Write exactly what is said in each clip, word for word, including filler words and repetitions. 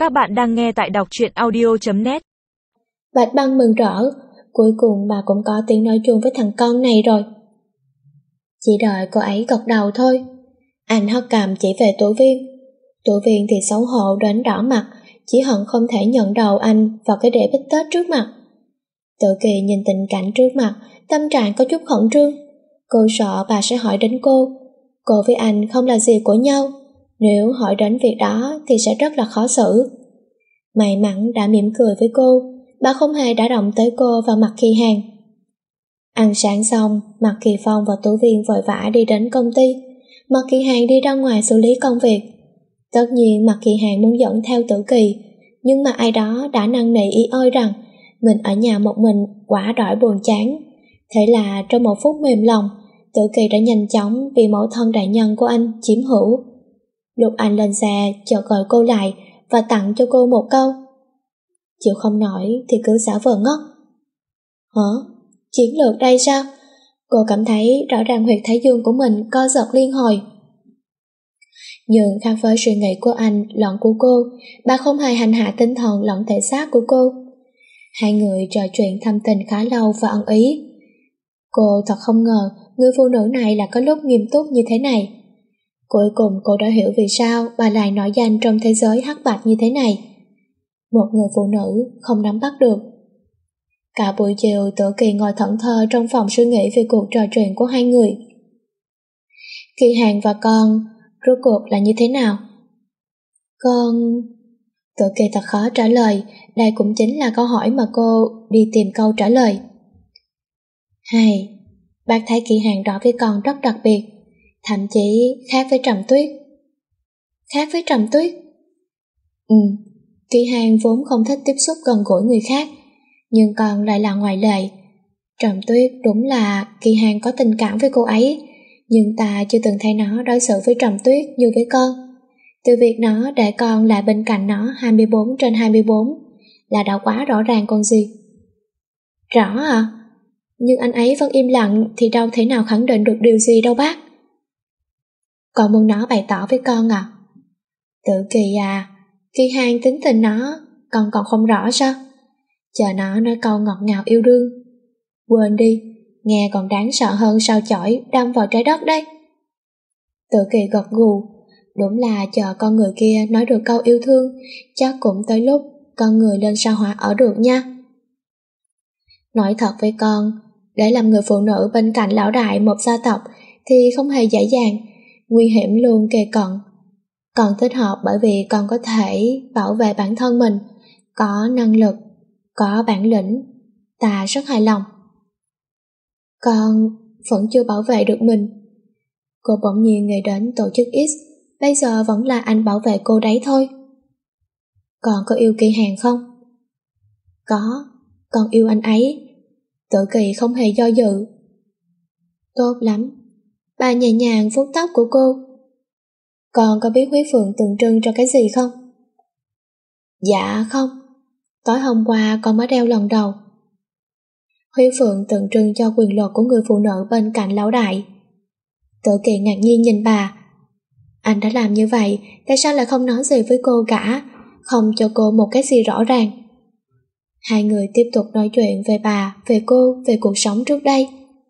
Các bạn đang nghe tại đọc truyện audio chấm net. Bạch Băng mừng rỡ, cuối cùng bà cũng có tiếng nói chung với thằng con này rồi. Chỉ đợi cô ấy gật đầu thôi. Anh hất cằm chỉ về Tổ Viên. Tổ Viên thì xấu hổ đến đỏ mặt, chỉ hận không thể nhận đầu anh vào cái đĩa bít tết trước mặt. Tự Kỳ nhìn tình cảnh trước mặt, tâm trạng có chút khẩn trương. Cô sợ bà sẽ hỏi đến cô. Cô với anh không là gì của nhau, nếu hỏi đến việc đó thì sẽ rất là khó xử. May mắn đã mỉm cười với cô, bà không hề đã động tới cô và Mạc Kỳ Hàng. Ăn sáng xong, Mạc Kỳ Phong và Tú Viên vội vã đi đến công ty. Mạc Kỳ Hàng đi ra ngoài xử lý công việc. Tất nhiên Mạc Kỳ Hàng muốn dẫn theo Tử Kỳ, nhưng mà ai đó đã năn nỉ ý ôi rằng mình ở nhà một mình quả đỗi buồn chán. Thế là trong một phút mềm lòng, Tử Kỳ đã nhanh chóng bị mẫu thân đại nhân của anh chiếm hữu. Lúc anh lên xe, chợt gọi cô lại và tặng cho cô một câu: chịu không nổi thì cứ giả vờ ngốc. Hả? Chiến lược đây sao? Cô cảm thấy rõ ràng huyệt thái dương của mình co giật liên hồi. Nhưng khác với suy nghĩ của anh lẫn của cô, bà không hề hành hạ tinh thần lẫn thể xác của cô. Hai người trò chuyện thâm tình khá lâu và ẩn ý. Cô thật không ngờ người phụ nữ này là có lúc nghiêm túc như thế này. Cuối cùng cô đã hiểu vì sao bà lại nổi danh trong thế giới hắc bạch như thế này. Một người phụ nữ không nắm bắt được. Cả buổi chiều Tử Kỳ ngồi thẫn thờ trong phòng suy nghĩ về cuộc trò chuyện của hai người. Kỳ Hàng và con rốt cuộc là như thế nào? Con... Tử Kỳ thật khó trả lời, đây cũng chính là câu hỏi mà cô đi tìm câu trả lời. Hay, bác thấy Kỳ Hàng đó với con rất đặc biệt, thậm chí khác với Trầm Tuyết. Khác với Trầm Tuyết? Ừ, Kỳ Hàng vốn không thích tiếp xúc gần gũi người khác, nhưng con lại là ngoại lệ. Trầm Tuyết đúng là Kỳ Hàng có tình cảm với cô ấy, nhưng ta chưa từng thấy nó đối xử với Trầm Tuyết như với con. Từ việc nó để con lại bên cạnh nó hai mươi bốn trên hai mươi bốn là đã quá rõ ràng còn gì. Rõ à? Nhưng anh ấy vẫn im lặng thì đâu thể nào khẳng định được điều gì đâu bác. Con muốn nó bày tỏ với con à? Tự Kỳ à, Kỳ Hàng tính tình nó con còn không rõ sao? Chờ nó nói câu ngọt ngào yêu đương. Quên đi, nghe còn đáng sợ hơn sao chổi đâm vào trái đất đấy. Tự Kỳ gật gù, đúng là chờ con người kia nói được câu yêu thương, chắc cũng tới lúc con người lên sao hỏa ở được nha. Nói thật với con, để làm người phụ nữ bên cạnh lão đại một gia tộc thì không hề dễ dàng, nguy hiểm luôn kề cận. Còn thích hợp bởi vì con có thể bảo vệ bản thân mình, có năng lực, có bản lĩnh, ta rất hài lòng. Con vẫn chưa bảo vệ được mình. Cô bỗng nhiên nghĩ đến tổ chức X, bây giờ vẫn là anh bảo vệ cô đấy thôi. Con có yêu Kỳ Hàng không? Có, con yêu anh ấy. Tự Kỳ không hề do dự. Tốt lắm. Bà nhẹ nhàng vuốt tóc của cô. Con có biết huyết phượng tượng trưng cho cái gì không? Dạ không. Tối hôm qua con mới đeo lần đầu. Huyết phượng tượng trưng cho quyền lực của người phụ nữ bên cạnh lão đại. Tự Kỳ ngạc nhiên nhìn bà. Anh đã làm như vậy, tại sao lại không nói gì với cô cả, không cho cô một cái gì rõ ràng? Hai người tiếp tục nói chuyện về bà, về cô, về cuộc sống trước đây.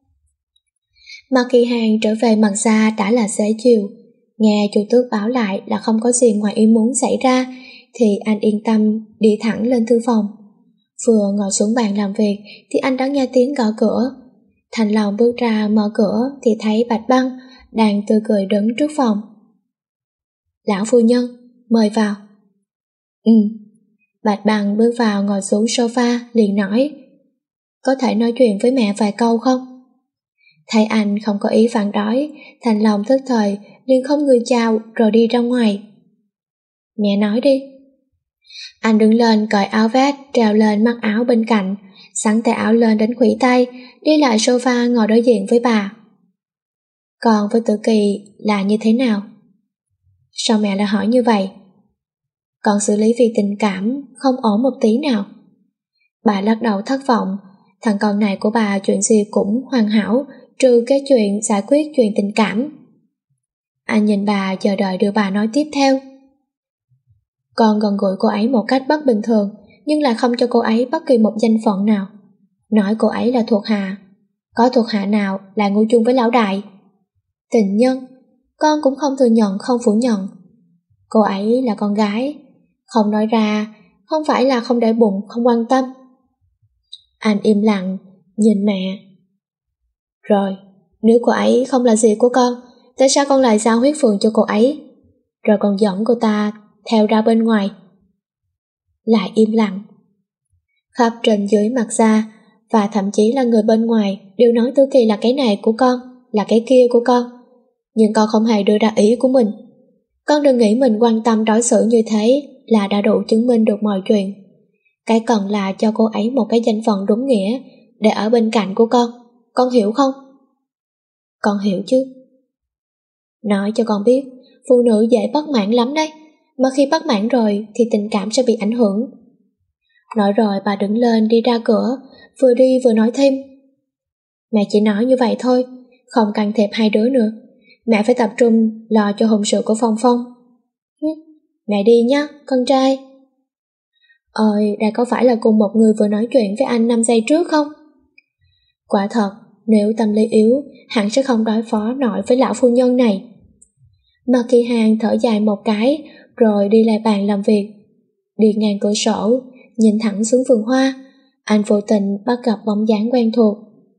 Mạc Kỳ Hàng trở về Mạc Gia đã là xế chiều. Nghe chủ tước báo lại là không có gì ngoài ý muốn xảy ra, thì anh yên tâm đi thẳng lên thư phòng. Vừa ngồi xuống bàn làm việc thì anh đã nghe tiếng gõ cửa. Thành Lòng bước ra mở cửa thì thấy Bạch Băng đang tươi cười đứng trước phòng. Lão phu nhân, mời vào. Ừ. Bạch Băng bước vào ngồi xuống sofa liền nói: có thể nói chuyện với mẹ vài câu không? Thấy anh không có ý phản đối, Thành Lòng thức thời liền không người chào rồi đi ra ngoài. Mẹ nói đi. Anh đứng lên cởi áo vest trèo lên mắc áo bên cạnh, xắn tay áo lên đến khuỷu tay, đi lại sofa ngồi đối diện với bà. Còn với Tử Kỳ là như thế nào? Sao mẹ lại hỏi như vậy? Con xử lý vì tình cảm không ổn một tí nào. Bà lắc đầu thất vọng. Thằng con này của bà chuyện gì cũng hoàn hảo, trừ cái chuyện giải quyết chuyện tình cảm. Anh nhìn bà chờ đợi đưa bà nói tiếp theo. Con gần gũi cô ấy một cách bất bình thường, nhưng lại không cho cô ấy bất kỳ một danh phận nào. Nói cô ấy là thuộc hạ. Có thuộc hạ nào lại ngủ chung với lão đại? Tình nhân, con cũng không thừa nhận không phủ nhận. Cô ấy là con gái, không nói ra, không phải là không để bụng, không quan tâm. Anh im lặng, nhìn mẹ. Rồi, nếu cô ấy không là gì của con, tại sao con lại giao huyết phượng cho cô ấy, rồi còn dẫn cô ta theo ra bên ngoài? Lại im lặng. Khắp trên dưới mặt ra, và thậm chí là người bên ngoài, đều nói Tử Kỳ là cái này của con, là cái kia của con. Nhưng con không hề đưa ra ý của mình. Con đừng nghĩ mình quan tâm đối xử như thế là đã đủ chứng minh được mọi chuyện. Cái cần là cho cô ấy một cái danh phận đúng nghĩa để ở bên cạnh của con. Con hiểu không? Con hiểu chứ. Nói cho con biết, phụ nữ dễ bất mãn lắm đấy, mà khi bất mãn rồi thì tình cảm sẽ bị ảnh hưởng. Nói rồi bà đứng lên đi ra cửa, vừa đi vừa nói thêm. Mẹ chỉ nói như vậy thôi, không can thiệp hai đứa nữa. Mẹ phải tập trung lo cho hôn sự của Phong Phong. Mẹ đi nhé, con trai. Ơi, đây có phải là cùng một người vừa nói chuyện với anh năm giây trước không? Quả thật, nếu tâm lý yếu, hắn sẽ không đối phó nổi với lão phu nhân này. Mạc Kỳ Hàng thở dài một cái, rồi đi lại bàn làm việc. Đi ngang cửa sổ, nhìn thẳng xuống vườn hoa, anh vô tình bắt gặp bóng dáng quen thuộc.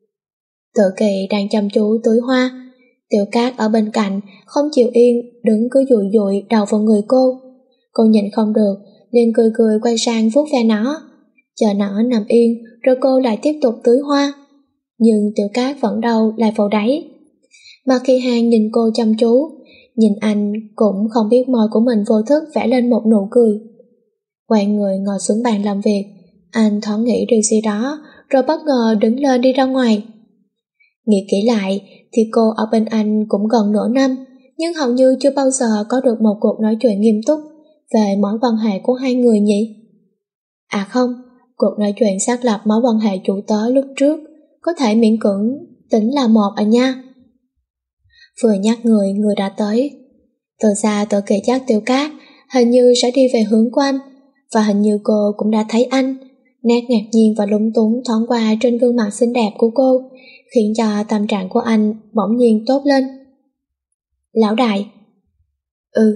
Tử Kỳ đang chăm chú tưới hoa. Tiểu Cát ở bên cạnh không chịu yên, đứng cứ dụi dụi đầu vào người cô. Cô nhìn không được, liền cười cười quay sang vuốt ve nó, chờ nó nằm yên, rồi cô lại tiếp tục tưới hoa. Nhưng Tiểu Cát vẫn đầu lại vào đáy. Mà khi Hàng nhìn cô chăm chú, nhìn anh cũng không biết môi của mình vô thức vẽ lên một nụ cười. Quay người ngồi xuống bàn làm việc, anh thoáng nghĩ điều gì đó, rồi bất ngờ đứng lên đi ra ngoài. Nghĩ kỹ lại thì cô ở bên anh cũng gần nửa năm, nhưng hầu như chưa bao giờ có được một cuộc nói chuyện nghiêm túc về mối quan hệ của hai người nhỉ? À không, cuộc nói chuyện xác lập mối quan hệ chủ tớ lúc trước có thể miễn cưỡng tính là một à nha. Vừa nhắc người, người đã tới. Từ xa Tử Kỳ dắt Tiểu Cát, hình như sẽ đi về hướng của anh, và hình như cô cũng đã thấy anh. Nét ngạc nhiên và lúng túng thoáng qua trên gương mặt xinh đẹp của cô, khiến cho tâm trạng của anh bỗng nhiên tốt lên. Lão đại. Ừ.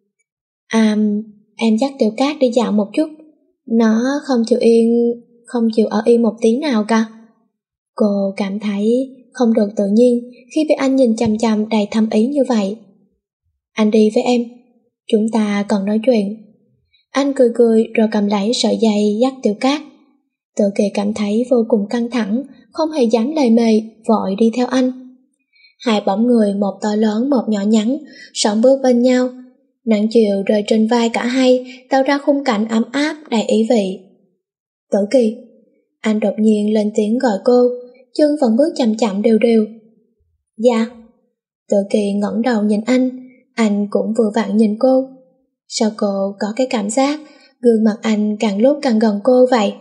À, em dắt Tiểu Cát đi dạo một chút. Nó không chịu yên, không chịu ở yên một tí nào cả. Cô cảm thấy không được tự nhiên khi bị anh nhìn chằm chằm đầy thâm ý như vậy. Anh đi với em, chúng ta cần nói chuyện. Anh cười cười rồi cầm lấy sợi dây dắt Tiểu Cát. Tử Kỳ cảm thấy vô cùng căng thẳng, không hề dám lề mề, vội đi theo anh. Hai bóng người, một to lớn một nhỏ nhắn, sóng bước bên nhau. Nắng chiều rơi trên vai cả hai, tạo ra khung cảnh ấm áp đầy ý vị. Tử Kỳ. Anh đột nhiên lên tiếng gọi cô, chân vẫn bước chậm chậm đều đều. Dạ. Tử Kỳ ngẩng đầu nhìn anh, anh cũng vừa vặn nhìn cô. Sao cô có cái cảm giác gương mặt anh càng lúc càng gần cô vậy?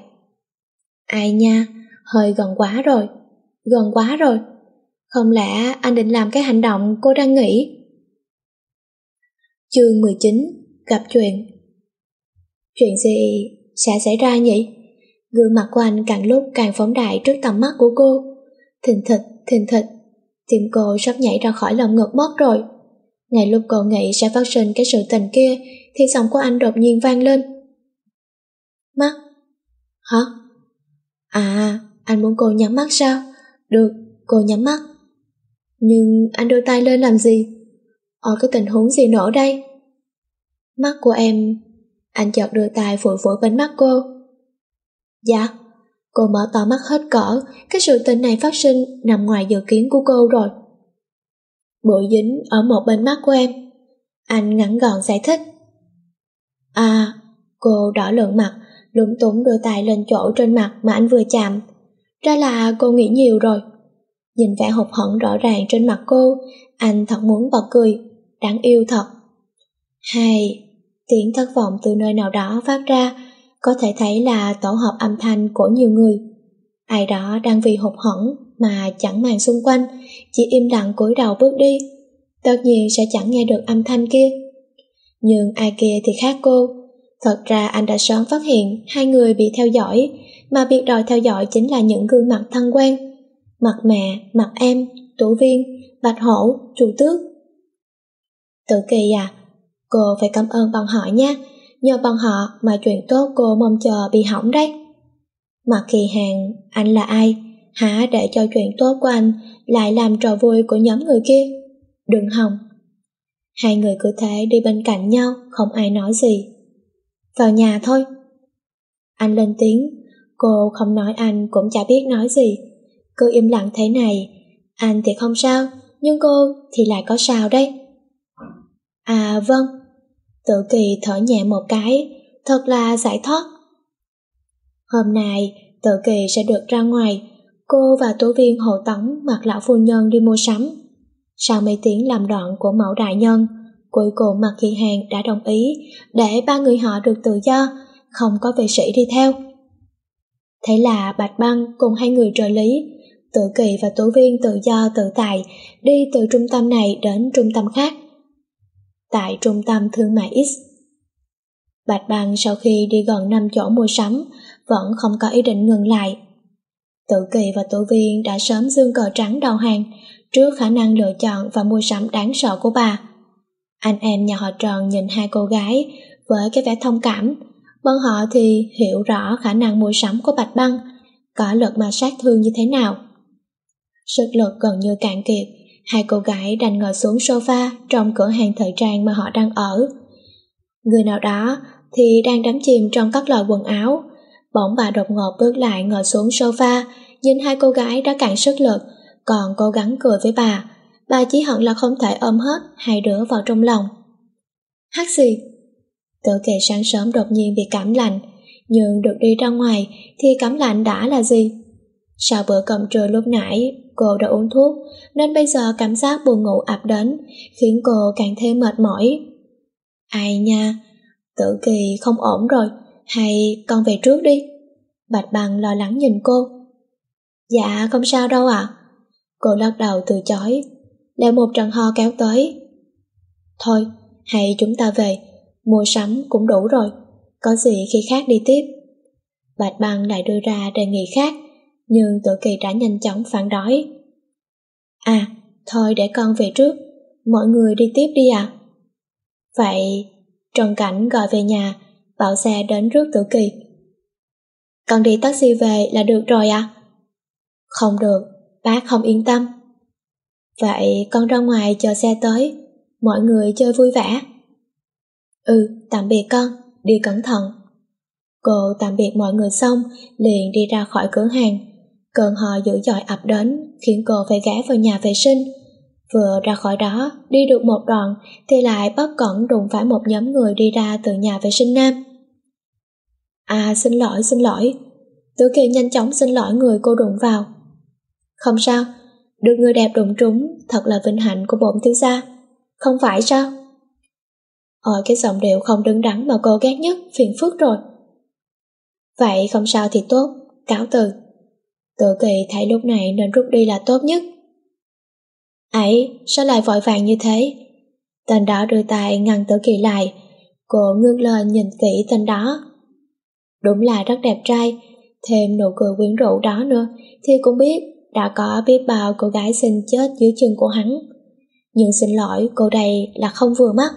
Ai nha, hơi gần quá rồi, gần quá rồi. Không lẽ anh định làm cái hành động cô đang nghĩ? Chương mười chín, gặp chuyện. Chuyện gì sẽ xảy ra nhỉ? Gương mặt của anh càng lúc càng phóng đại trước tầm mắt của cô. Thình thịch, thình thịch, tim cô sắp nhảy ra khỏi lồng ngực mất rồi. Ngay lúc cô nghĩ sẽ phát sinh cái sự tình kia, thì giọng của anh đột nhiên vang lên. Mắt? Hả? À, anh muốn cô nhắm mắt sao? Được, cô nhắm mắt. Nhưng anh đưa tay lên làm gì? Ở cái tình huống gì nữa đây? Mắt của em. Anh chợt đưa tay phủi phủi bên mắt cô. Dạ. Cô mở to mắt hết cỡ. Cái sự tình này phát sinh nằm ngoài dự kiến của cô rồi. Bụi dính ở một bên mắt của em. Anh ngắn gọn giải thích. À, cô đỏ lợn mặt, lúng túng đưa tay lên chỗ trên mặt mà anh vừa chạm. Ra là cô nghĩ nhiều rồi. Nhìn vẻ hụt hẫng rõ ràng trên mặt cô, anh thật muốn bật cười. Đáng yêu thật. Hay, tiếng thất vọng từ nơi nào đó phát ra, có thể thấy là tổ hợp âm thanh của nhiều người. Ai đó đang vì hụt hẫng mà chẳng màng xung quanh, chỉ im lặng cúi đầu bước đi. Tất nhiên sẽ chẳng nghe được âm thanh kia. Nhưng ai kia thì khác cô. Thật ra anh đã sớm phát hiện hai người bị theo dõi, mà biệt đòi theo dõi chính là những gương mặt thân quen. Mặt mẹ, mặt em, Tố Viên, Bạch Hổ, Chu Tước. Tử Kỳ à, cô phải cảm ơn bọn họ nha, nhờ bọn họ mà chuyện tốt cô mong chờ bị hỏng đấy. Mạc Kỳ Hàng, anh là ai? Hả, để cho chuyện tốt của anh lại làm trò vui của nhóm người kia? Đừng hòng. Hai người cứ thế đi bên cạnh nhau, không ai nói gì. Vào nhà thôi. Anh lên tiếng, cô không nói anh cũng chả biết nói gì. Cứ im lặng thế này, anh thì không sao, nhưng cô thì lại có sao đây? À vâng. Tử Kỳ thở nhẹ một cái, thật là giải thoát. Hôm nay, Tử Kỳ sẽ được ra ngoài, cô và Tố Viên hộ tống mặc lão phu nhân đi mua sắm. Sau mấy tiếng làm đoạn của mẫu đại nhân, cuối cùng Mạc Kỳ Hàng đã đồng ý để ba người họ được tự do, không có vệ sĩ đi theo. Thế là Bạch Băng cùng hai người trợ lý, Tử Kỳ và Tố Viên tự do tự tại đi từ trung tâm này đến trung tâm khác. Tại trung tâm thương mại X, Bạch Băng sau khi đi gần năm chỗ mua sắm vẫn không có ý định ngừng lại. Tử Kỳ và Tố Viên đã sớm giương cờ trắng đầu hàng trước khả năng lựa chọn và mua sắm đáng sợ của bà. Anh em nhà họ Trần nhìn hai cô gái với cái vẻ thông cảm, bọn họ thì hiểu rõ khả năng mua sắm của Bạch Băng, có lực mà sát thương như thế nào. Sức lực gần như cạn kiệt, hai cô gái đành ngồi xuống sofa trong cửa hàng thời trang mà họ đang ở. Người nào đó thì đang đắm chìm trong các loại quần áo, bỗng bà đột ngột bước lại ngồi xuống sofa, nhìn hai cô gái đã cạn sức lực, còn cố gắng cười với bà. Bà chỉ hận là không thể ôm hết hai đứa vào trong lòng. Hát gì? Tử Kỳ sáng sớm đột nhiên bị cảm lạnh, nhưng được đi ra ngoài thì cảm lạnh đã là gì? Sau bữa cơm trưa lúc nãy, cô đã uống thuốc, nên bây giờ cảm giác buồn ngủ ập đến, khiến cô càng thêm mệt mỏi. Ai nha, Tử Kỳ không ổn rồi, hay con về trước đi? Bạch Băng lo lắng nhìn cô. Dạ không sao đâu ạ. À. Cô lắc đầu từ chối, lại một trận ho kéo tới. Thôi, hay chúng ta về, mua sắm cũng đủ rồi, có gì khi khác đi tiếp. Bạch Băng lại đưa ra đề nghị khác, nhưng Tử Kỳ đã nhanh chóng phản đối. À, thôi để con về trước, mọi người đi tiếp đi ạ. À. Vậy, Trần Cảnh gọi về nhà, bảo xe đến rước Tử Kỳ. Con đi taxi về là được rồi à? Không được, bác không yên tâm. Vậy con ra ngoài chờ xe tới, mọi người chơi vui vẻ. Ừ, tạm biệt con, đi cẩn thận. Cô tạm biệt mọi người xong, liền đi ra khỏi cửa hàng. Cơn ho dữ dội ập đến, khiến cô phải ghé vào nhà vệ sinh. Vừa ra khỏi đó, đi được một đoạn, thì lại bất cẩn đụng phải một nhóm người đi ra từ nhà vệ sinh nam. À, xin lỗi, xin lỗi. Tử Kỳ nhanh chóng xin lỗi người cô đụng vào. Không sao, được người đẹp đụng trúng, thật là vinh hạnh của bổn thiếu gia. Không phải sao? Ôi, cái giọng điệu không đứng đắn mà cô ghét nhất, phiền phức rồi. Vậy không sao thì tốt, cáo từ. Tử Kỳ thấy lúc này nên rút đi là tốt nhất. Ấy, sao lại vội vàng như thế? Tên đó đưa tay ngăn Tử Kỳ lại. Cô ngước lên nhìn kỹ tên đó. Đúng là rất đẹp trai, thêm nụ cười quyến rũ đó nữa thì cũng biết đã có biết bao cô gái xinh chết dưới chân của hắn. Nhưng xin lỗi, cô đây là không vừa mắt.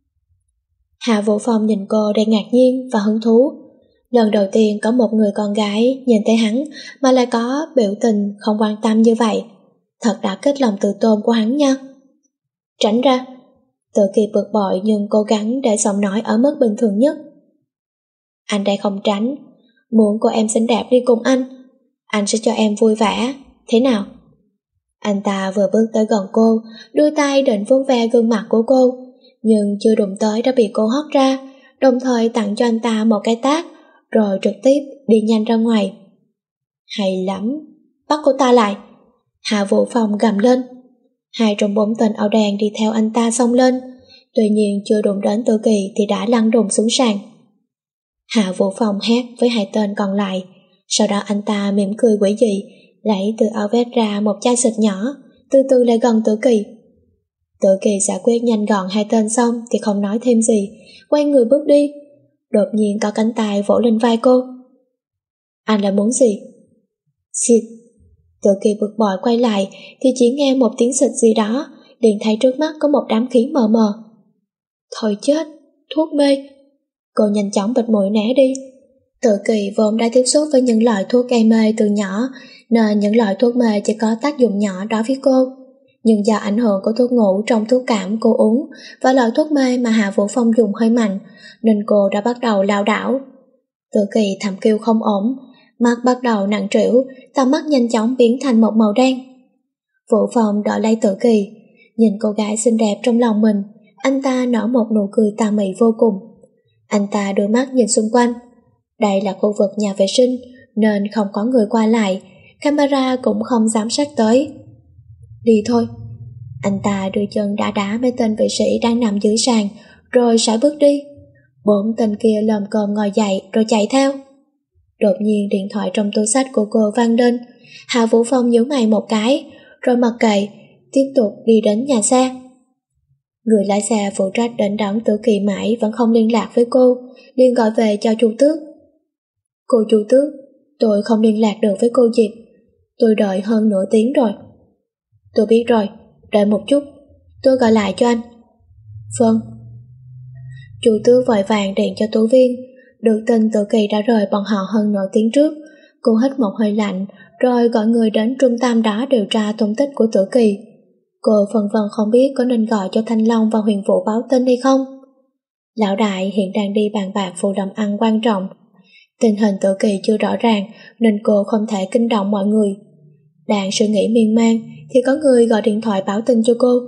Hạ Vũ Phong nhìn cô đầy ngạc nhiên và hứng thú. Lần đầu tiên có một người con gái nhìn thấy hắn mà lại có biểu tình không quan tâm như vậy. Thật đã kích lòng tự tôn của hắn nha. Tránh ra. Tử Kỳ bực bội nhưng cố gắng để giọng nói ở mức bình thường nhất. Anh đây không tránh, muốn cô em xinh đẹp đi cùng anh, anh sẽ cho em vui vẻ, thế nào? Anh ta vừa bước tới gần cô, đưa tay định vuốt ve gương mặt của cô, nhưng chưa đụng tới đã bị cô hất ra, đồng thời tặng cho anh ta một cái tát, rồi trực tiếp đi nhanh ra ngoài. Hay lắm, bắt cô ta lại. Hạ Vũ Phong gầm lên. Hai trong bốn tên áo đen đi theo anh ta xông lên, tuy nhiên chưa đụng đến Tử Kỳ thì đã lăn đùng xuống sàn. Hạ Vũ Phong hét với hai tên còn lại, sau đó anh ta mỉm cười quỷ dị, lấy từ áo vest ra một chai xịt nhỏ, từ từ lại gần Tử Kỳ. Tử Kỳ giải quyết nhanh gọn hai tên xong thì không nói thêm gì, quay người bước đi. Đột nhiên có cánh tay vỗ lên vai cô. Anh là muốn gì? Xịt. Tự Kỳ bực bội quay lại thì chỉ nghe một tiếng xịt gì đó, liền thấy trước mắt có một đám khí mờ mờ. Thôi chết, thuốc mê. Cô nhanh chóng bịt mũi né đi. Tự Kỳ vốn đã tiếp xúc với những loại thuốc gây mê từ nhỏ, nên những loại thuốc mê chỉ có tác dụng nhỏ đối với cô. Nhưng do ảnh hưởng của thuốc ngủ trong thuốc cảm cô uống và loại thuốc mê mà Hạ Vũ Phong dùng hơi mạnh, nên cô đã bắt đầu lảo đảo. Tự Kỳ thầm kêu không ổn, mắt bắt đầu nặng trĩu, tầm mắt nhanh chóng biến thành một màu đen. Vũ Phong đỡ lấy Tự Kỳ, nhìn cô gái xinh đẹp trong lòng mình, anh ta nở một nụ cười tà mị vô cùng. Anh ta đưa mắt nhìn xung quanh. Đây là khu vực nhà vệ sinh nên không có người qua lại, camera cũng không giám sát tới. Đi thôi. Anh ta đưa chân đá đá mấy tên vệ sĩ đang nằm dưới sàn, rồi sải bước đi. Bốn tên kia lồm cồm ngồi dậy rồi chạy theo. Đột nhiên điện thoại trong túi xách của cô vang lên. Hạ Vũ Phong nhíu mày một cái, rồi mặc kệ, tiếp tục đi đến nhà xe. Người lái xe phụ trách đến đón Tử Kỳ mãi vẫn không liên lạc với cô, liền gọi về cho Chu Tước. Cô Chu Tước, tôi không liên lạc được với cô Diệp. Tôi đợi hơn nửa tiếng rồi. Tôi biết rồi, đợi một chút, tôi gọi lại cho anh. Vâng. Chu Tước vội vàng điện cho Tú Viên. Được tin Tử Kỳ đã rời bọn họ hơn nửa tiếng trước. Cô hít một hơi lạnh, rồi gọi người đến trung tâm đó điều tra tung tích của Tử Kỳ. Cô phần vân không biết có nên gọi cho Thanh Long và Huyền Vũ báo tin hay không. Lão đại hiện đang đi bàn bạc vụ làm ăn quan trọng. Tình hình Tử Kỳ chưa rõ ràng nên cô không thể kinh động mọi người. Đang suy nghĩ miên man thì có người gọi điện thoại báo tin cho cô.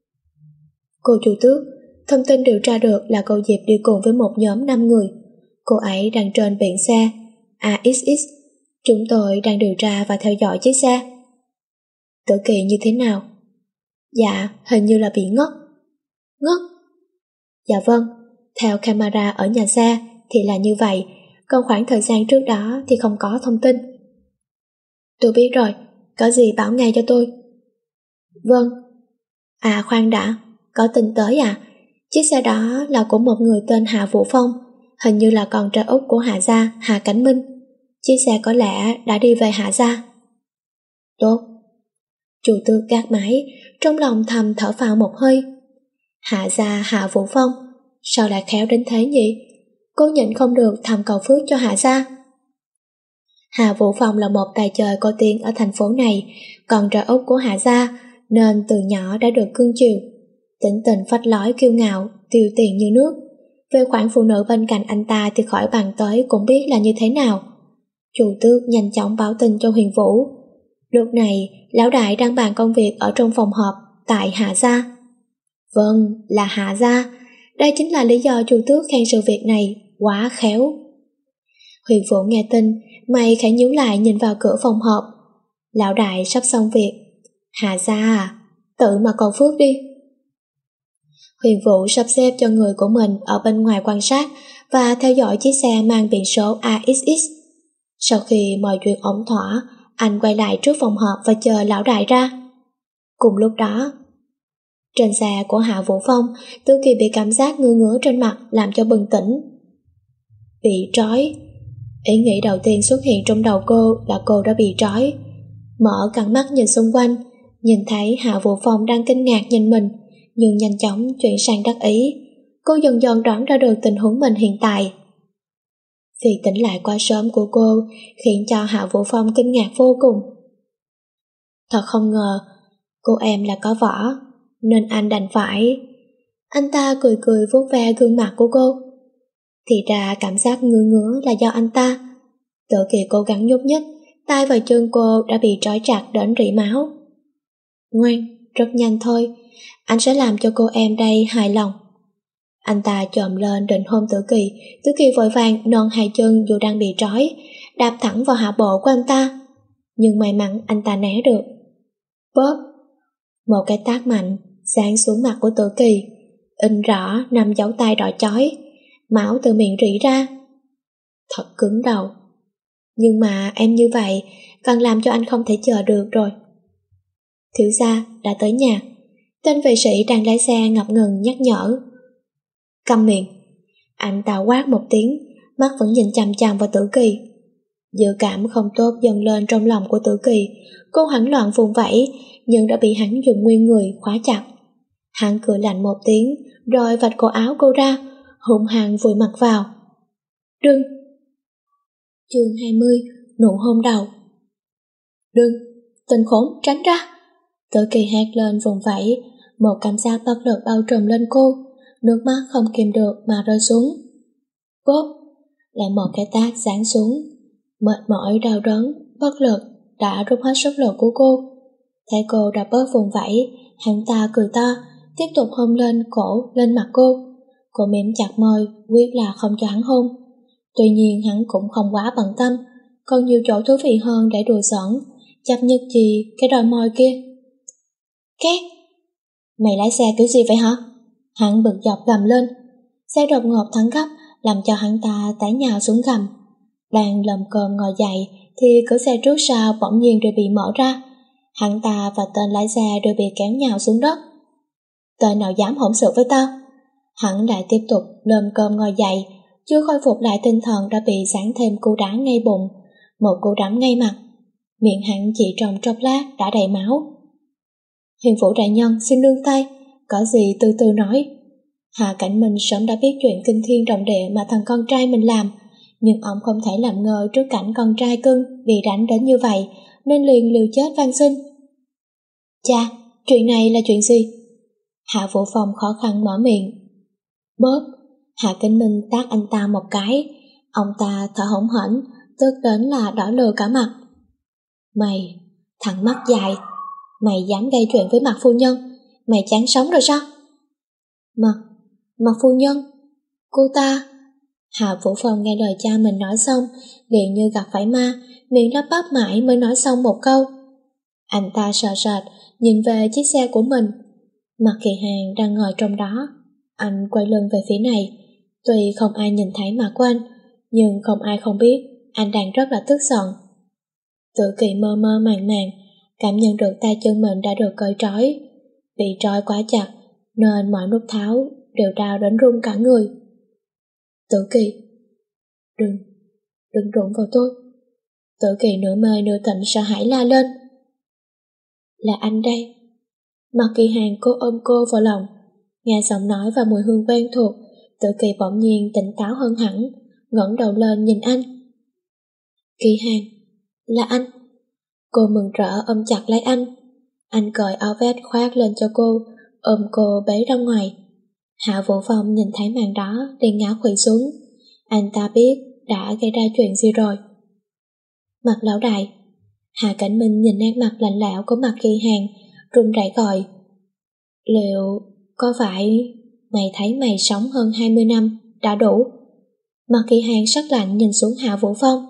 Cô Chu Tước, thông tin điều tra được là cô Diệp đi cùng với một nhóm năm người. Cô ấy đang trên biển xe a ích ích. Chúng tôi đang điều tra và theo dõi chiếc xe. Tử Kỳ như thế nào? Dạ, hình như là bị ngất. Ngất? Dạ vâng, theo camera ở nhà xe thì là như vậy, còn khoảng thời gian trước đó thì không có thông tin. Tôi biết rồi, có gì báo ngay cho tôi. Vâng. À khoan đã, có tin tới à? Chiếc xe đó là của một người tên Hạ Vũ Phong, hình như là con trai út của Hạ gia, Hạ Cảnh Minh. Chiếc xe có lẽ đã đi về Hạ gia. Tốt. Chu Tước gác máy, trong lòng thầm thở phào một hơi. Hạ gia Hạ Vũ Phong, sao lại khéo đến thế nhỉ? Cô nhịn không được thầm cầu phước cho Hạ gia. Hạ Vũ Phong là một tài chơi có tiếng ở thành phố này, còn trai út của Hạ gia, nên từ nhỏ đã được cưng chiều. Tính tình phách lối kiêu ngạo, tiêu tiền như nước. Về khoản phụ nữ bên cạnh anh ta thì khỏi bàn tới cũng biết là như thế nào. Chu Tước nhanh chóng báo tin cho Huyền Vũ. Lúc này, lão đại đang bàn công việc ở trong phòng họp tại Hạ gia. Vâng, là Hạ gia. Đây chính là lý do Chu Tước khen sự việc này quá khéo. Huyền Vũ nghe tin, mày khẽ nhíu lại nhìn vào cửa phòng họp. Lão đại sắp xong việc. Hạ gia à, tự mà cầu phước đi. Huyền Vũ sắp xếp cho người của mình ở bên ngoài quan sát và theo dõi chiếc xe mang biển số a ích ích. Sau khi mọi chuyện ổn thỏa, anh quay lại trước phòng họp và chờ lão đại ra. Cùng lúc đó, trên xe của Hạ Vũ Phong, Tử Kỳ bị cảm giác ngứa ngứa trên mặt làm cho bừng tỉnh. Bị trói. Ý nghĩ đầu tiên xuất hiện trong đầu cô là cô đã bị trói. Mở căng mắt nhìn xung quanh, nhìn thấy Hạ Vũ Phong đang kinh ngạc nhìn mình, nhưng nhanh chóng chuyển sang đắc ý. Cô dần dần đoán ra được tình huống mình hiện tại. Vì tỉnh lại quá sớm của cô khiến cho Hạ Vũ Phong kinh ngạc vô cùng. Thật không ngờ, cô em là có võ, nên anh đành phải... Anh ta cười cười vuốt ve gương mặt của cô. Thì ra cảm giác ngứa ngứa là do anh ta. Tử Kỳ cố gắng nhúc nhích, tay và chân cô đã bị trói chặt đến rỉ máu. Ngoan, rất nhanh thôi, anh sẽ làm cho cô em đây hài lòng. Anh ta chồm lên định hôn Tử Kỳ. Tử Kỳ vội vàng non hai chân dù đang bị trói, đạp thẳng vào hạ bộ của anh ta. Nhưng may mắn anh ta né được. Bóp. Một cái tát mạnh giáng xuống mặt của Tử Kỳ, in rõ năm dấu tay đỏ chói, máu từ miệng rỉ ra. Thật cứng đầu. Nhưng mà em như vậy càng làm cho anh không thể chờ được rồi. Thiếu gia đã tới nhà. Tên vệ sĩ đang lái xe ngập ngừng nhắc nhở. Câm miệng. Anh ta quát một tiếng, mắt vẫn nhìn chằm chằm vào Tử Kỳ. Dự cảm không tốt dâng lên trong lòng của Tử Kỳ, cô hoảng loạn vùng vẫy, nhưng đã bị hắn dùng nguyên người khóa chặt. Hắn cười lạnh một tiếng, rồi vạch cổ áo cô ra, hung hăng vùi mặt vào. Đừng! Chương hai mươi, nụ hôn đầu. Đừng! Tình khốn, tránh ra! Tử Kỳ hét lên vùng vẫy, một cảm giác bất lực bao trùm lên cô, nước mắt không kìm được mà rơi xuống. Bốp! Lại một cái tát giáng xuống. Mệt mỏi, đau đớn, bất lực đã rút hết sức lực của cô. Thấy cô đã bớt vùng vẫy, hắn ta cười to, tiếp tục hôn lên cổ, lên mặt cô. Cô mím chặt môi, quyết là không cho hắn hôn. Tuy nhiên hắn cũng không quá bận tâm, còn nhiều chỗ thú vị hơn để đùa giỡn, chấp nhất gì cái đôi môi kia. Két! Mày lái xe kiểu gì vậy hả? Hắn bực dọc gầm lên. Xe đột ngột thắng gấp, làm cho hắn ta té nhào xuống gầm. Đang lầm cồm ngồi dậy thì cửa xe trước sau bỗng nhiên đều bị mở ra. Hắn ta và tên lái xe đều bị kéo nhào xuống đất. Tên nào dám hỗn sự với tao? Hắn lại tiếp tục lầm cơm ngồi dậy, chưa khôi phục lại tinh thần đã bị giáng thêm cú đá ngay bụng, một cú đấm ngay mặt. Miệng hắn chỉ trong chốc lát đã đầy máu. Hiền phủ đại nhân xin nương tay, có gì từ từ nói. Hạ Cảnh Minh sớm đã biết chuyện kinh thiên động địa mà thằng con trai mình làm, nhưng ông không thể làm ngờ trước cảnh con trai cưng bị đánh đến như vậy, nên liền liều chết van xin. Cha, chuyện này là chuyện gì? Hạ Vũ Phong khó khăn mở miệng. Bóp! Hạ Cảnh Minh tát anh ta một cái. Ông ta thở hổn hển, tức đến là đỏ lừ cả mặt. Mày, thằng mắt dài, mày dám gây chuyện với Mạc phu nhân, mày chán sống rồi sao? Mạc, Mạc phu nhân, cô ta... Hạ Vũ Phong nghe lời cha mình nói xong, liền như gặp phải ma, miệng lắp bắp mãi mới nói xong một câu. Anh ta sợ sệt, nhìn về chiếc xe của mình. Mạc Kỳ Hàng đang ngồi trong đó. Anh quay lưng về phía này. Tuy không ai nhìn thấy mặt của anh, nhưng không ai không biết anh đang rất là tức giận. Tử Kỳ mơ mơ màng màng, cảm nhận được tay chân mình đã được cởi trói. Bị trói quá chặt, nên mọi nút tháo đều đau đến run cả người. Tử Kỳ, đừng, đừng đụng vào tôi. Tử Kỳ nửa mê nửa tỉnh sợ hãi la lên. Là anh đây. Mạc Kỳ Hàng cố ôm cô vào lòng, nghe giọng nói và mùi hương quen thuộc. Tử Kỳ bỗng nhiên tỉnh táo hơn hẳn, ngẩng đầu lên nhìn anh. Kỳ Hàng, là anh. Cô mừng rỡ ôm chặt lấy anh. Anh cởi áo vest khoác lên cho cô, ôm cô bế ra ngoài. Hạ Vũ Phong nhìn thấy màn đó liền ngã khuỵu xuống. Anh ta biết đã gây ra chuyện gì rồi. Mặt lão đại. Hạ Cảnh Minh nhìn nét mặt lạnh lẽo của Mạc Kỳ Hàng, run rẩy gọi. Liệu có phải mày thấy mày sống hơn hai mươi năm đã đủ? Mạc Kỳ Hàng sắc lạnh nhìn xuống Hạ Vũ Phong.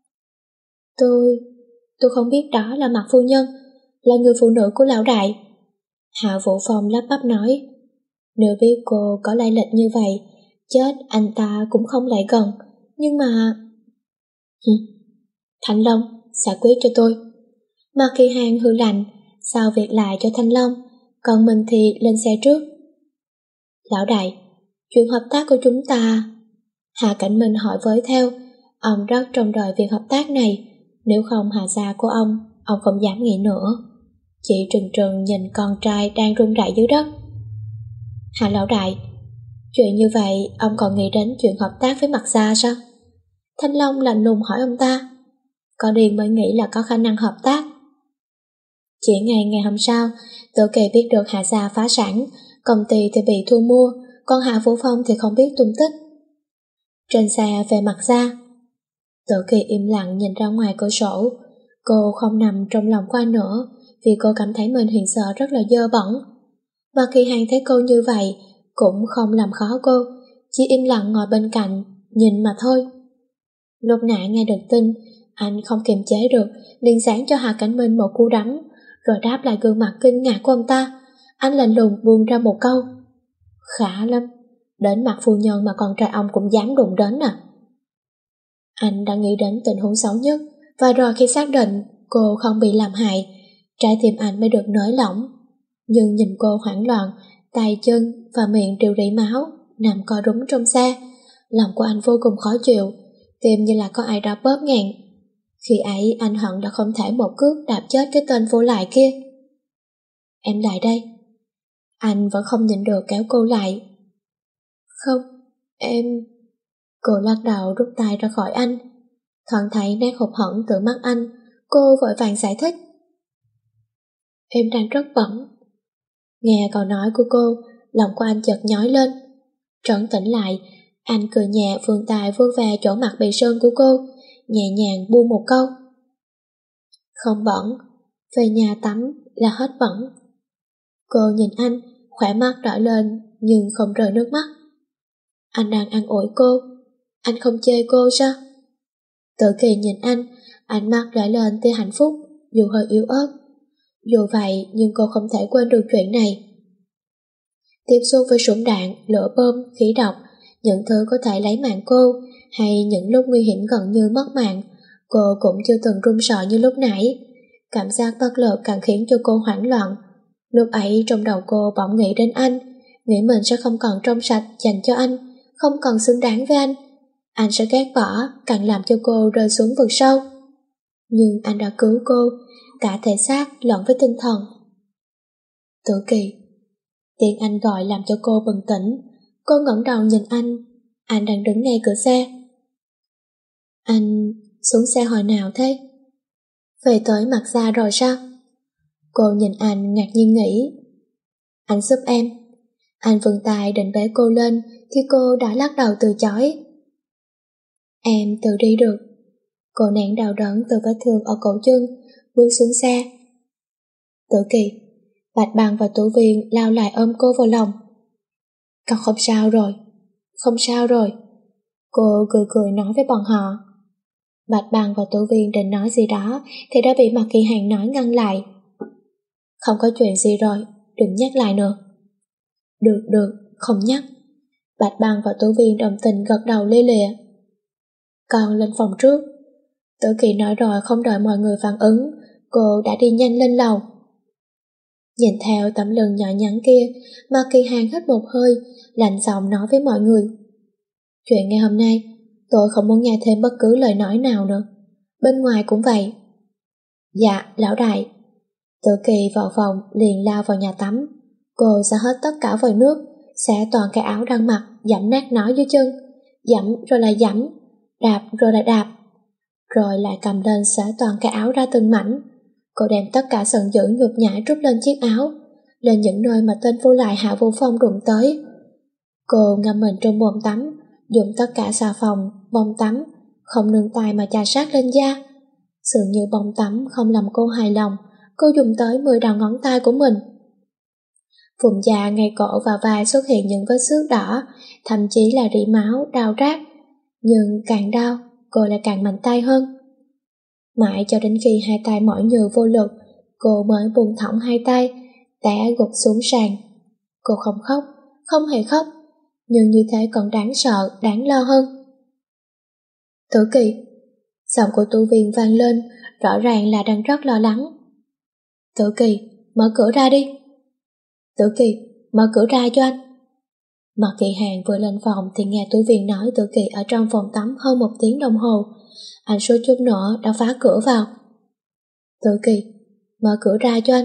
Tôi, tôi không biết đó là Mạc phu nhân, là người phụ nữ của lão đại. Hạ Vũ Phong lắp bắp nói. Nếu biết cô có lai lịch như vậy, chết anh ta cũng không lại gần, nhưng mà... Hừ. Thanh Long, giải quyết cho tôi. Mạc Kỳ Hàng hư lạnh, sao việc lại cho Thanh Long, còn mình thì lên xe trước. Lão đại, chuyện hợp tác của chúng ta... Hạ Cảnh Minh hỏi với theo, ông rất trông đợi việc hợp tác này, nếu không hạ gia của ông, ông không dám nghĩ nữa. Chị trừng trừng nhìn con trai đang run rẩy dưới đất. Hạ lão đại, chuyện như vậy ông còn nghĩ đến chuyện hợp tác với Mạc gia sao? Thanh Long lạnh lùng hỏi ông ta. Có điên mới nghĩ là có khả năng hợp tác. Chỉ ngày ngày hôm sau, Tử Kỳ biết được Hạ gia phá sản, công ty thì bị thu mua, còn Hạ Vũ Phong thì không biết tung tích. Trên xe về Mạc gia, Tử Kỳ im lặng nhìn ra ngoài cửa sổ. Cô không nằm trong lòng của anh nữa, vì cô cảm thấy mình hiện giờ rất là dơ bẩn. Mà khi Hàng thấy cô như vậy, cũng không làm khó cô, chỉ im lặng ngồi bên cạnh, nhìn mà thôi. Lúc nãy nghe được tin, anh không kiềm chế được, liền giáng cho Hạ Cảnh Minh một cú đấm, rồi đáp lại gương mặt kinh ngạc của ông ta. Anh lạnh lùng buông ra một câu. Khá lắm, đến Mạc phu nhân mà con trai ông cũng dám đụng đến à? Anh đã nghĩ đến tình huống xấu nhất, và rồi khi xác định cô không bị làm hại, trái tim anh mới được nới lỏng. Nhưng nhìn cô hoảng loạn, tay chân và miệng đều rỉ máu, nằm co rúm trong xe, Lòng của anh vô cùng khó chịu, tim như là có ai đó bóp nghẹn. Khi ấy anh hận đã không thể một cước đạp chết cái tên vô lại kia. Em lại đây. Anh vẫn không nhịn được kéo cô lại. Không, em... Cô lắc đầu rút tay ra khỏi anh. Thoáng thấy nét hụt hẫng từ mắt anh, cô vội vàng giải thích. Em đang rất bận. Nghe câu nói của cô, lòng của anh chợt nhói lên. Trấn tĩnh lại, anh cười nhẹ vươn tay vuốt ve chỗ mặt bị sơn của cô, nhẹ nhàng buông một câu. Không bẩn, về nhà tắm là hết bẩn. Cô nhìn anh, khỏe mắt đỏ lên nhưng không rơi nước mắt. Anh đang an ủi cô, anh không chê cô sao? Tự Kỳ nhìn anh, ánh mắt lóe lên tia hạnh phúc, dù hơi yếu ớt. Dù vậy nhưng cô không thể quên được chuyện này. Tiếp xúc với súng đạn, lửa bom, khí độc, những thứ có thể lấy mạng cô, hay những lúc nguy hiểm gần như mất mạng, cô cũng chưa từng run sợ như lúc nãy. Cảm giác bất lực càng khiến cho cô hoảng loạn. Lúc ấy trong đầu cô bỗng nghĩ đến anh, nghĩ mình sẽ không còn trong sạch dành cho anh, không còn xứng đáng với anh. Anh sẽ ghét bỏ, càng làm cho cô rơi xuống vực sâu. Nhưng anh đã cứu cô, cả thể xác lẫn với tinh thần. Tử Kỳ. Tiếng anh gọi làm cho cô bừng tỉnh. Cô ngẩng đầu nhìn anh. Anh đang đứng ngay cửa xe. Anh xuống xe hồi nào thế? Về tới mặt ra rồi sao? Cô nhìn anh ngạc nhiên nghĩ. Anh giúp em. Anh vươn tay định bế cô lên thì cô đã lắc đầu từ chối. Em tự đi được. Cô nén đau đớn từ vết thương ở cổ chân, bước xuống xe. Tử Kỳ. Bạch Bằng và Tử Viên lao lại ôm cô vào lòng. Con không sao rồi. Không sao rồi. Cô cười cười nói với bọn họ. Bạch Bằng và Tử Viên định nói gì đó thì đã bị Mạc Kỳ Hàng nói ngăn lại. Không có chuyện gì rồi, đừng nhắc lại nữa. Được được, không nhắc. Bạch Bằng và Tử Viên đồng tình gật đầu lia lịa. Con lên phòng trước. Tử Kỳ nói rồi không đợi mọi người phản ứng, cô đã đi nhanh lên lầu. Nhìn theo tấm lưng nhỏ nhắn kia, Mạc Kỳ Hàng hít một hơi, lạnh giọng nói với mọi người. Chuyện ngày hôm nay, tôi không muốn nghe thêm bất cứ lời nói nào nữa. Bên ngoài cũng vậy. Dạ, lão đại. Tử Kỳ vào phòng liền lao vào nhà tắm. Cô xả hết tất cả vòi nước, xẻ toàn cái áo đang mặc, giẫm nát nó dưới chân. Giẫm rồi lại giẫm, đạp rồi lại đạp. Rồi lại cầm lên xả toàn cái áo ra từng mảnh. Cô đem tất cả giận dữ nhục nhã trút lên chiếc áo, lên những nơi mà tên vô lại Hạ Vũ Phong đụng tới. Cô ngâm mình trong bồn tắm, dùng tất cả xà phòng, bông tắm, không nương tay mà chà sát lên da. Dường như bông tắm không làm cô hài lòng, cô dùng tới mười đầu ngón tay của mình. Vùng da ngay cổ và vai xuất hiện những vết xước đỏ, thậm chí là rỉ máu, đau rát. Nhưng càng đau, cô lại càng mạnh tay hơn. Mãi cho đến khi hai tay mỏi nhừ vô lực, cô mới buông thõng hai tay, té gục xuống sàn. Cô không khóc, không hề khóc, nhưng như thế còn đáng sợ, đáng lo hơn. Tử Kỳ. Giọng của tu viên vang lên, rõ ràng là đang rất lo lắng. Tử Kỳ, mở cửa ra đi. Tử Kỳ, mở cửa ra cho anh. Mạc Kỳ Hàng vừa lên phòng thì nghe tu viên nói Tử Kỳ ở trong phòng tắm hơn một tiếng đồng hồ. Anh suýt chút nữa đã phá cửa vào. Tử Kỳ, mở cửa ra cho anh.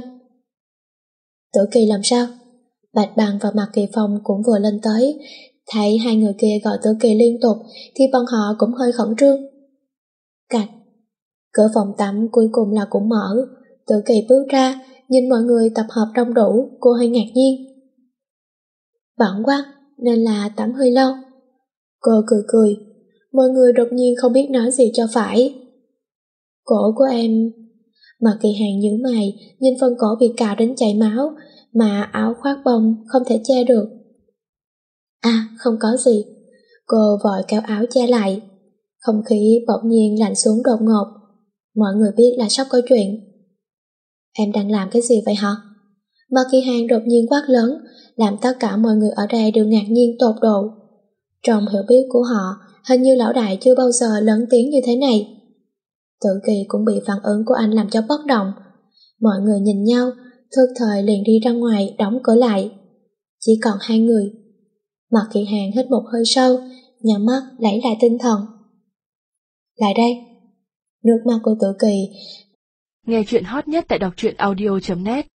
Tử Kỳ làm sao? Bạch Bằng và Mạc Kỳ Phong cũng vừa lên tới. Thấy hai người kia gọi Tử Kỳ liên tục thì bọn họ cũng hơi khẩn trương. Cạch. Cửa phòng tắm cuối cùng là cũng mở. Tử Kỳ bước ra, nhìn mọi người tập hợp đông đủ, cô hơi ngạc nhiên. Bận quá, nên là tắm hơi lâu. Cô cười cười. Mọi người đột nhiên không biết nói gì cho phải. Cổ của em... Mạc Kỳ Hàng nhíu mày, nhìn phần cổ bị cào đến chảy máu, mà áo khoác bông không thể che được. À, không có gì. Cô vội kéo áo che lại. Không khí bỗng nhiên lạnh xuống đột ngột. Mọi người biết là sắp có chuyện. Em đang làm cái gì vậy hả? Mạc Kỳ Hàng đột nhiên quát lớn, làm tất cả mọi người ở đây đều ngạc nhiên tột độ. Trong hiểu biết của họ, hình như lão đại chưa bao giờ lớn tiếng như thế này. Tử Kỳ cũng bị phản ứng của anh làm cho bất động. Mọi người nhìn nhau, thức thời liền đi ra ngoài đóng cửa lại. Chỉ còn hai người. Mạc Kỳ Hàng hít một hơi sâu, nhắm mắt lấy lại tinh thần. Lại đây. Nước mắt của Tử Kỳ. Nghe chuyện hot nhất tại đọc truyện audio chấm net